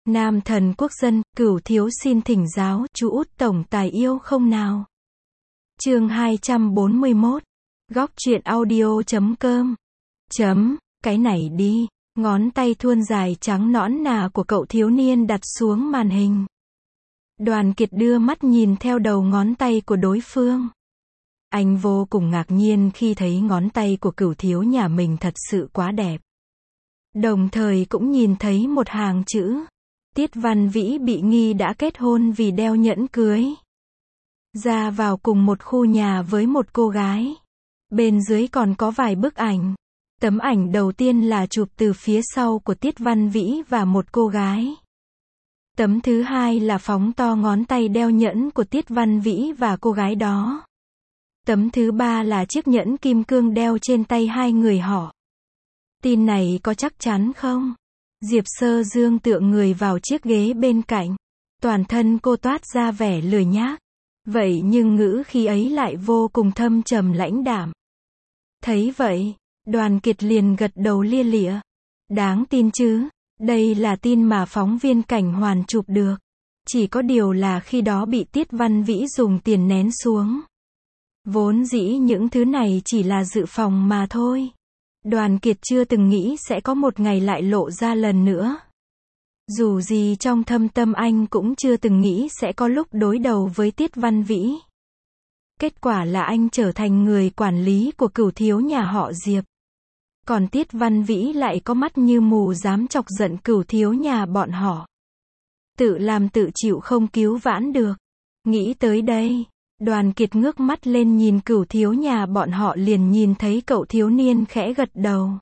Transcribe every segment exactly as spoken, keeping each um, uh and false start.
Nam thần quốc dân, Cửu thiếu xin thỉnh giáo, chú út tổng tài yêu không nào? Chương hai trăm bốn mươi mốt. Góc truyện audio chấm com. Chấm, cái này đi. Ngón tay thuôn dài trắng nõn nà của cậu thiếu niên đặt xuống màn hình. Đoàn Kiệt đưa mắt nhìn theo đầu ngón tay của đối phương. Anh vô cùng ngạc nhiên khi thấy ngón tay của Cửu thiếu nhà mình thật sự quá đẹp. Đồng thời cũng nhìn thấy một hàng chữ. Tiết Văn Vĩ bị nghi đã kết hôn vì đeo nhẫn cưới. Ra vào cùng một khu nhà với một cô gái. Bên dưới còn có vài bức ảnh. Tấm ảnh đầu tiên là chụp từ phía sau của Tiết Văn Vĩ và một cô gái. Tấm thứ hai là phóng to ngón tay đeo nhẫn của Tiết Văn Vĩ và cô gái đó. Tấm thứ ba là chiếc nhẫn kim cương đeo trên tay hai người họ. Tin này có chắc chắn không? Diệp Sơ Dương tựa người vào chiếc ghế bên cạnh. Toàn thân cô toát ra vẻ lười nhác. Vậy nhưng ngữ khí ấy lại vô cùng thâm trầm lãnh đạm. Thấy vậy, Đoàn Kiệt liền gật đầu lia lịa. Đáng tin chứ, đây là tin mà phóng viên Cảnh Hoàn chụp được. Chỉ có điều là khi đó bị Tiết Văn Vĩ dùng tiền nén xuống. Vốn dĩ những thứ này chỉ là dự phòng mà thôi. Đoàn Kiệt chưa từng nghĩ sẽ có một ngày lại lộ ra lần nữa. Dù gì trong thâm tâm anh cũng chưa từng nghĩ sẽ có lúc đối đầu với Tiết Văn Vĩ. Kết quả là anh trở thành người quản lý của Cửu thiếu nhà họ Diệp. Còn Tiết Văn Vĩ lại có mắt như mù dám chọc giận Cửu thiếu nhà bọn họ. Tự làm tự chịu không cứu vãn được. Nghĩ tới đây, Đoàn Kiệt ngước mắt lên nhìn Cửu thiếu nhà bọn họ liền nhìn thấy cậu thiếu niên khẽ gật đầu.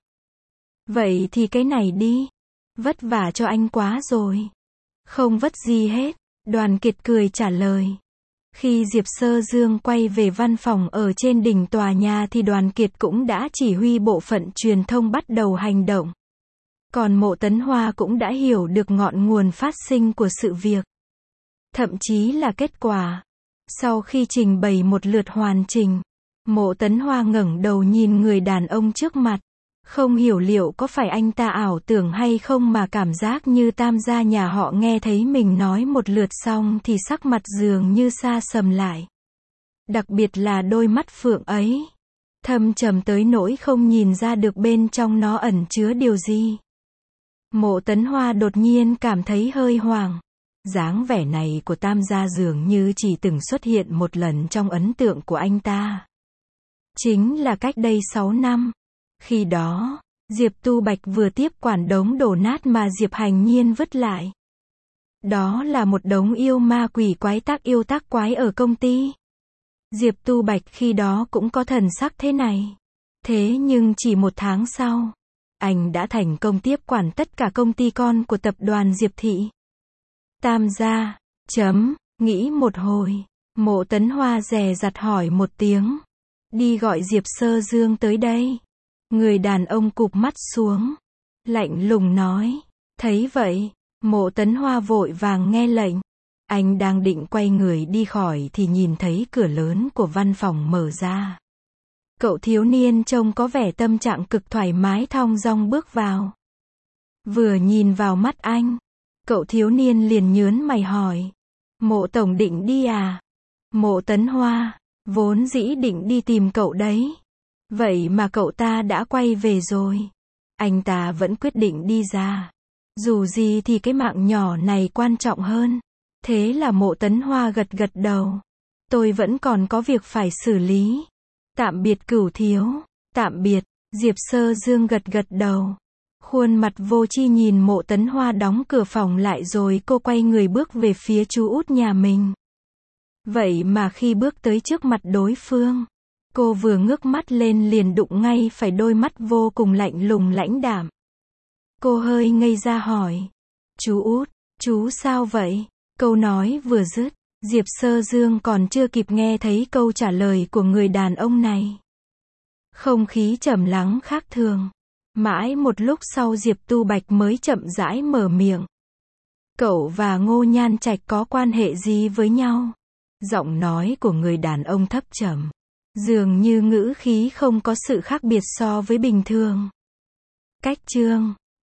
Vậy thì cái này đi. Vất vả cho anh quá rồi. Không vất gì hết, Đoàn Kiệt cười trả lời. Khi Diệp Sơ Dương quay về văn phòng ở trên đỉnh tòa nhà thì Đoàn Kiệt cũng đã chỉ huy bộ phận truyền thông bắt đầu hành động. Còn Mộ Tấn Hoa cũng đã hiểu được ngọn nguồn phát sinh của sự việc. Thậm chí là kết quả. Sau khi trình bày một lượt hoàn chỉnh, Mộ Tấn Hoa ngẩng đầu nhìn người đàn ông trước mặt. Không hiểu liệu có phải anh ta ảo tưởng hay không mà cảm giác như tam gia nhà họ nghe thấy mình nói một lượt xong thì sắc mặt dường như sa sầm lại. Đặc biệt là đôi mắt phượng ấy. Thâm trầm tới nỗi không nhìn ra được bên trong nó ẩn chứa điều gì. Mộ Tấn Hoa đột nhiên cảm thấy hơi hoảng. Dáng vẻ này của tam gia dường như chỉ từng xuất hiện một lần trong ấn tượng của anh ta. Chính là cách đây sáu năm. Khi đó, Diệp Tu Bạch vừa tiếp quản đống đổ nát mà Diệp Hành Nhiên vứt lại. Đó là một đống yêu ma quỷ quái tác yêu tác quái ở công ty. Diệp Tu Bạch khi đó cũng có thần sắc thế này. Thế nhưng chỉ một tháng sau, anh đã thành công tiếp quản tất cả công ty con của tập đoàn Diệp Thị. Tam gia, chấm, nghĩ một hồi, Mộ Tấn Hoa dè dặt hỏi một tiếng. Đi gọi Diệp Sơ Dương tới đây. Người đàn ông cụp mắt xuống. Lạnh lùng nói. Thấy vậy, Mộ Tấn Hoa vội vàng nghe lệnh. Anh đang định quay người đi khỏi thì nhìn thấy cửa lớn của văn phòng mở ra. Cậu thiếu niên trông có vẻ tâm trạng cực thoải mái thong dong bước vào. Vừa nhìn vào mắt anh, cậu thiếu niên liền nhớn mày hỏi. Mộ tổng định đi à? Mộ Tấn Hoa, vốn dĩ định đi tìm cậu đấy. Vậy mà cậu ta đã quay về rồi. Anh ta vẫn quyết định đi ra. Dù gì thì cái mạng nhỏ này quan trọng hơn. Thế là Mộ Tấn Hoa gật gật đầu. Tôi vẫn còn có việc phải xử lý. Tạm biệt Cửu thiếu. Tạm biệt. Diệp Sơ Dương gật gật đầu. Khuôn mặt vô tri nhìn Mộ Tấn Hoa đóng cửa phòng lại rồi cô quay người bước về phía chú út nhà mình. Vậy mà khi bước tới trước mặt đối phương, cô vừa ngước mắt lên liền đụng ngay phải đôi mắt vô cùng lạnh lùng lãnh đạm. Cô hơi ngây ra hỏi. Chú út, chú sao vậy? Câu nói vừa dứt, Diệp Sơ Dương còn chưa kịp nghe thấy câu trả lời của người đàn ông này. Không khí trầm lắng khác thường. Mãi một lúc sau Diệp Tu Bạch mới chậm rãi mở miệng. Cậu và Ngô Nhan Trạch có quan hệ gì với nhau? Giọng nói của người đàn ông thấp trầm. Dường như ngữ khí không có sự khác biệt so với bình thường. Cách chương